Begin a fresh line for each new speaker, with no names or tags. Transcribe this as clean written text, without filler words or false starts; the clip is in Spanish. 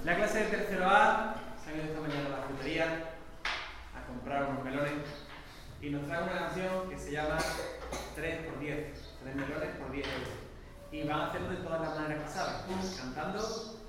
La clase de tercero A se ha ido esta mañana a la frutería a comprar unos melones y nos trae una canción que se llama 3 por 10, 3 melones por 10 euros. Y van a hacerlo de todas las maneras que saben, cantando